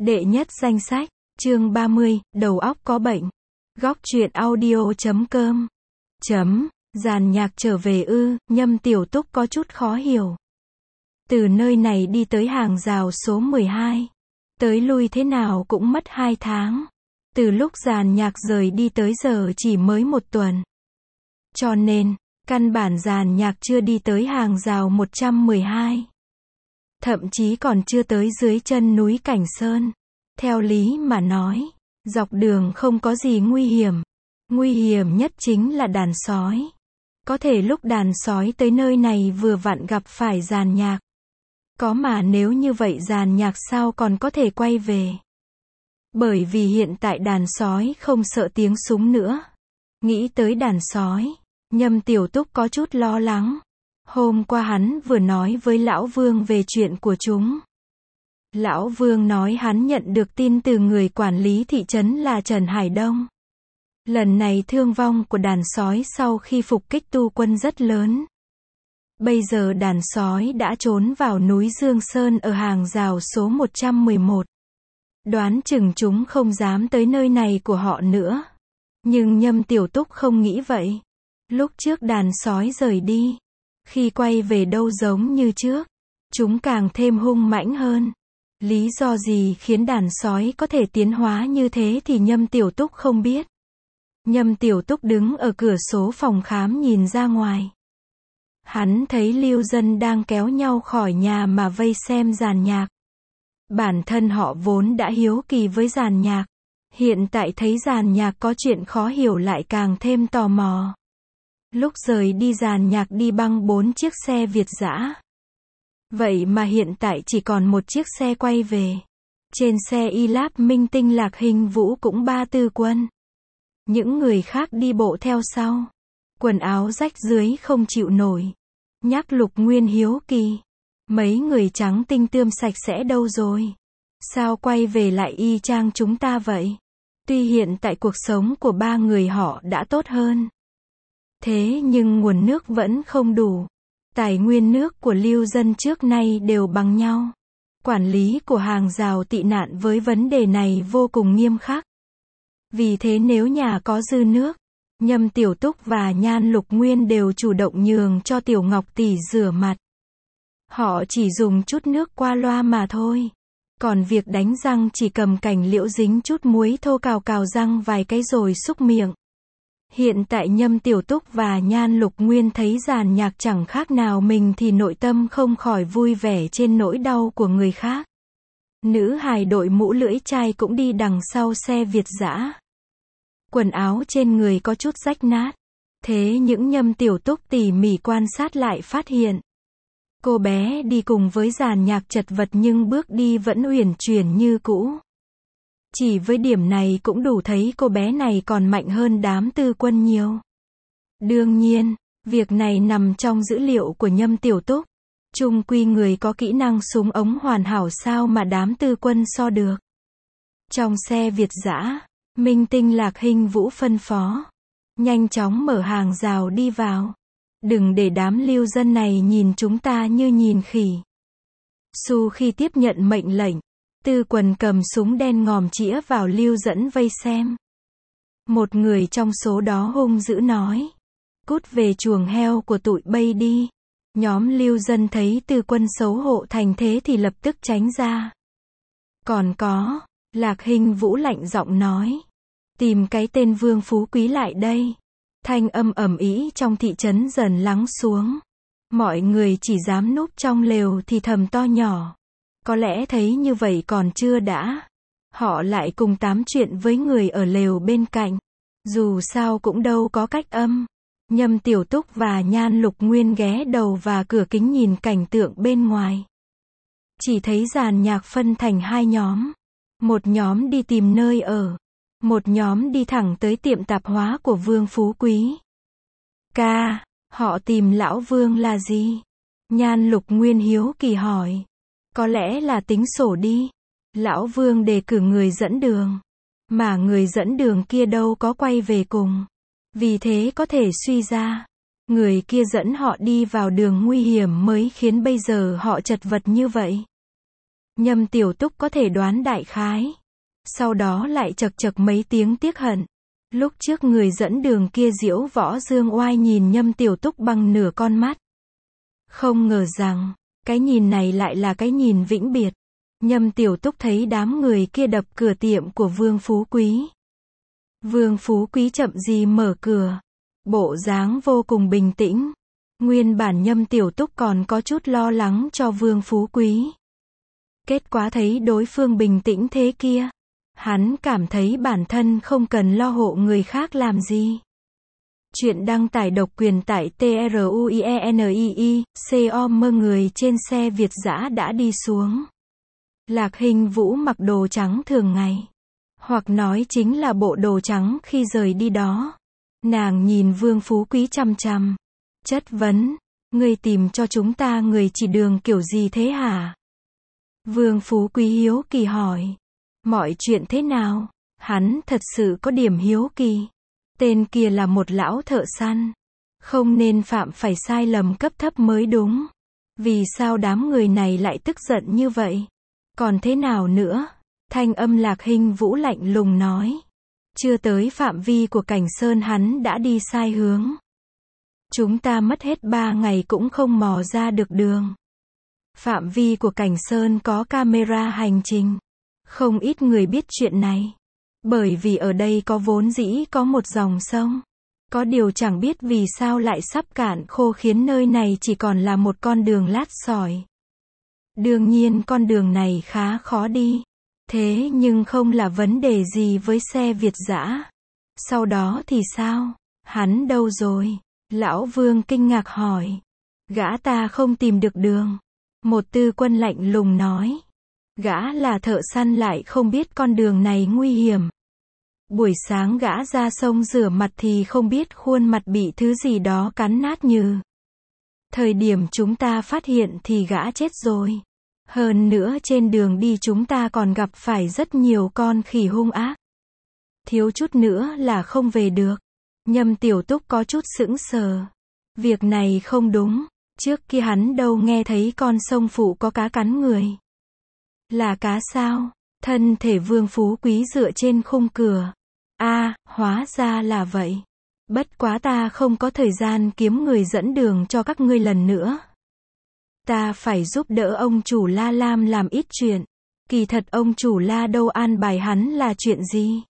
Đệ nhất danh sách, chương 30, đầu óc có bệnh. Góc truyện audio.com. Giàn nhạc trở về ư, Nhâm Tiểu Túc có chút khó hiểu. Từ nơi này đi tới hàng rào số 12. Tới lui thế nào cũng mất 2 tháng. Từ lúc giàn nhạc rời đi tới giờ chỉ mới 1 tuần. Cho nên, căn bản giàn nhạc chưa đi tới hàng rào 112. Thậm chí còn chưa tới dưới chân núi Cảnh Sơn. Theo lý mà nói, dọc đường không có gì nguy hiểm. Nguy hiểm nhất chính là đàn sói. Có thể lúc đàn sói tới nơi này vừa vặn gặp phải giàn nhạc. Có mà nếu như vậy giàn nhạc sao còn có thể quay về? Bởi vì hiện tại đàn sói không sợ tiếng súng nữa. Nghĩ tới đàn sói, Nhâm Tiểu Túc có chút lo lắng. Hôm qua hắn vừa nói với Lão Vương về chuyện của chúng. Lão Vương nói hắn nhận được tin từ người quản lý thị trấn là Trần Hải Đông. Lần này thương vong của đàn sói sau khi phục kích tu quân rất lớn. Bây giờ đàn sói đã trốn vào núi Dương Sơn ở hàng rào số 111. Đoán chừng chúng không dám tới nơi này của họ nữa. Nhưng Nhâm Tiểu Túc không nghĩ vậy. Lúc trước đàn sói rời đi, khi quay về đâu giống như trước, chúng càng thêm hung mãnh hơn. Lý do gì khiến đàn sói có thể tiến hóa như thế thì Nhâm Tiểu Túc không biết. Nhâm Tiểu Túc đứng ở cửa sổ phòng khám nhìn ra ngoài. Hắn thấy lưu dân đang kéo nhau khỏi nhà mà vây xem giàn nhạc. Bản thân họ vốn đã hiếu kỳ với giàn nhạc. Hiện tại thấy giàn nhạc có chuyện khó hiểu lại càng thêm tò mò. Lúc rời đi giàn nhạc đi băng 4 chiếc xe Việt dã. Vậy mà hiện tại chỉ còn 1 chiếc xe quay về. Trên xe Y Láp Minh Tinh Lạc Hình Vũ cũng 3-4 quân. Những người khác đi bộ theo sau. Quần áo rách rưới không chịu nổi. Nhắc Lục Nguyên hiếu kỳ. Mấy người trắng tinh tươm sạch sẽ đâu rồi? Sao quay về lại y chang chúng ta vậy? Tuy hiện tại cuộc sống của 3 người họ đã tốt hơn. Thế nhưng nguồn nước vẫn không đủ. Tài nguyên nước của lưu dân trước nay đều bằng nhau. Quản lý của hàng rào tị nạn với vấn đề này vô cùng nghiêm khắc. Vì thế nếu nhà có dư nước, Nhâm Tiểu Túc và Nhan Lục Nguyên đều chủ động nhường cho Tiểu Ngọc tỷ rửa mặt. Họ chỉ dùng chút nước qua loa mà thôi. Còn việc đánh răng chỉ cầm cành liễu dính chút muối thô cào cào răng vài cái rồi xúc miệng. Hiện tại Nhâm Tiểu Túc và Nhan Lục Nguyên thấy giàn nhạc chẳng khác nào mình thì nội tâm không khỏi vui vẻ trên nỗi đau của người khác. Nữ hài đội mũ lưỡi chai cũng đi đằng sau xe Việt dã. Quần áo trên người có chút rách nát. Thế những Nhâm Tiểu Túc tỉ mỉ quan sát lại phát hiện. Cô bé đi cùng với giàn nhạc chật vật nhưng bước đi vẫn uyển chuyển như cũ. Chỉ với điểm này cũng đủ thấy cô bé này còn mạnh hơn đám tư quân nhiều. Đương nhiên, việc này nằm trong dữ liệu của Nhâm Tiểu Túc. Chung quy người có kỹ năng súng ống hoàn hảo sao mà đám tư quân so được. Trong xe Việt dã, Minh Tinh Lạc Hình Vũ phân phó. Nhanh chóng mở hàng rào đi vào. Đừng để đám lưu dân này nhìn chúng ta như nhìn khỉ. Su khi tiếp nhận mệnh lệnh, Tư Quần cầm súng đen ngòm chĩa vào lưu dẫn vây xem. Một người trong số đó hung dữ nói. Cút về chuồng heo của tụi bay đi. Nhóm lưu dân thấy Tư Quân xấu hổ thành thế thì lập tức tránh ra. Còn có, Lạc Hình Vũ lạnh giọng nói. Tìm cái tên Vương Phú Quý lại đây. Thanh âm ầm ĩ trong thị trấn dần lắng xuống. Mọi người chỉ dám núp trong lều thì thầm to nhỏ. Có lẽ thấy như vậy còn chưa đã. Họ lại cùng tám chuyện với người ở lều bên cạnh. Dù sao cũng đâu có cách âm. Nhâm Tiểu Túc và Nhan Lục Nguyên ghé đầu và cửa kính nhìn cảnh tượng bên ngoài. Chỉ thấy giàn nhạc phân thành 2 nhóm. Một nhóm đi tìm nơi ở. Một nhóm đi thẳng tới tiệm tạp hóa của Vương Phú Quý. Ca, họ tìm Lão Vương là gì? Nhan Lục Nguyên hiếu kỳ hỏi. Có lẽ là tính sổ đi. Lão Vương đề cử người dẫn đường. Mà người dẫn đường kia đâu có quay về cùng. Vì thế có thể suy ra. Người kia dẫn họ đi vào đường nguy hiểm mới khiến bây giờ họ chật vật như vậy. Nhâm Tiểu Túc có thể đoán đại khái. Sau đó lại chậc chậc mấy tiếng tiếc hận. Lúc trước người dẫn đường kia Diễu Võ Dương Oai nhìn Nhâm Tiểu Túc bằng nửa con mắt. Không ngờ rằng, cái nhìn này lại là cái nhìn vĩnh biệt. Nhâm Tiểu Túc thấy đám người kia đập cửa tiệm của Vương Phú Quý. Vương Phú Quý chậm gì mở cửa. Bộ dáng vô cùng bình tĩnh. Nguyên bản Nhâm Tiểu Túc còn có chút lo lắng cho Vương Phú Quý. Kết quả thấy đối phương bình tĩnh thế kia. Hắn cảm thấy bản thân không cần lo hộ người khác làm gì. Chuyện đăng tải độc quyền tại truienii.com. Người trên xe Việt dã đã đi xuống. Lạc Hình Vũ mặc đồ trắng thường ngày. Hoặc nói chính là bộ đồ trắng khi rời đi đó. Nàng nhìn Vương Phú Quý chằm chằm. Chất vấn. Ngươi tìm cho chúng ta người chỉ đường kiểu gì thế hả? Vương Phú Quý hiếu kỳ hỏi. Mọi chuyện thế nào? Hắn thật sự có điểm hiếu kỳ. Tên kia là một lão thợ săn. Không nên phạm phải sai lầm cấp thấp mới đúng. Vì sao đám người này lại tức giận như vậy? Còn thế nào nữa? Thanh âm Lạc Hình Vũ lạnh lùng nói. Chưa tới phạm vi của Cảnh Sơn hắn đã đi sai hướng. Chúng ta mất hết 3 ngày cũng không mò ra được đường. Phạm vi của Cảnh Sơn có camera hành trình. Không ít người biết chuyện này. Bởi vì ở đây có vốn dĩ có một dòng sông. Có điều chẳng biết vì sao lại sắp cạn khô khiến nơi này chỉ còn là một con đường lát sỏi. Đương nhiên con đường này khá khó đi. Thế nhưng không là vấn đề gì với xe Việt dã. Sau đó thì sao? Hắn đâu rồi? Lão Vương kinh ngạc hỏi. Gã ta không tìm được đường. Một tư quân lạnh lùng nói. Gã là thợ săn lại không biết con đường này nguy hiểm. Buổi sáng gã ra sông rửa mặt thì không biết khuôn mặt bị thứ gì đó cắn nát như. Thời điểm chúng ta phát hiện thì gã chết rồi. Hơn nữa trên đường đi chúng ta còn gặp phải rất nhiều con khỉ hung ác. Thiếu chút nữa là không về được. Nhâm Tiểu Túc có chút sững sờ. Việc này không đúng. Trước kia hắn đâu nghe thấy con sông phụ có cá cắn người. Là cá sao? Thân thể Vương Phú Quý dựa trên khung cửa. Hóa ra là vậy. Bất quá ta không có thời gian kiếm người dẫn đường cho các ngươi lần nữa. Ta phải giúp đỡ ông chủ La Lam làm ít chuyện. Kỳ thật ông chủ La đâu an bài hắn là chuyện gì?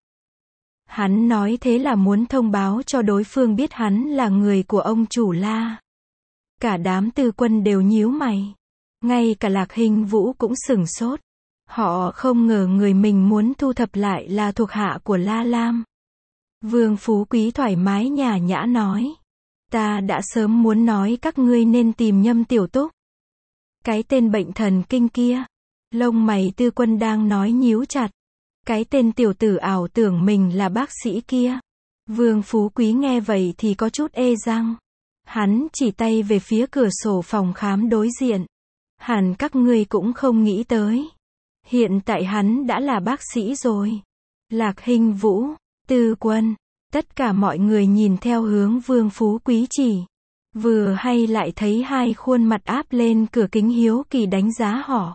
Hắn nói thế là muốn thông báo cho đối phương biết hắn là người của ông chủ La. Cả đám tư quân đều nhíu mày. Ngay cả Lạc Hình Vũ cũng sửng sốt. Họ không ngờ người mình muốn thu thập lại là thuộc hạ của La Lam. Vương Phú Quý thoải mái nhả nhã nói. Ta đã sớm muốn nói các ngươi nên tìm Nhâm Tiểu Túc. Cái tên bệnh thần kinh kia. Lông mày tư quân đang nói nhíu chặt. Cái tên tiểu tử ảo tưởng mình là bác sĩ kia. Vương Phú Quý nghe vậy thì có chút ê răng. Hắn chỉ tay về phía cửa sổ phòng khám đối diện. Hẳn các ngươi cũng không nghĩ tới. Hiện tại hắn đã là bác sĩ rồi. Lạc Hình Vũ, tư quân. Tất cả mọi người nhìn theo hướng Vương Phú Quý chỉ. Vừa hay lại thấy hai khuôn mặt áp lên cửa kính hiếu kỳ đánh giá họ.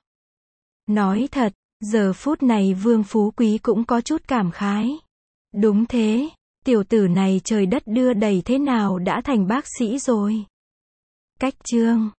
Nói thật, giờ phút này Vương Phú Quý cũng có chút cảm khái. Đúng thế, tiểu tử này trời đất đưa đẩy thế nào đã thành bác sĩ rồi. Cách chương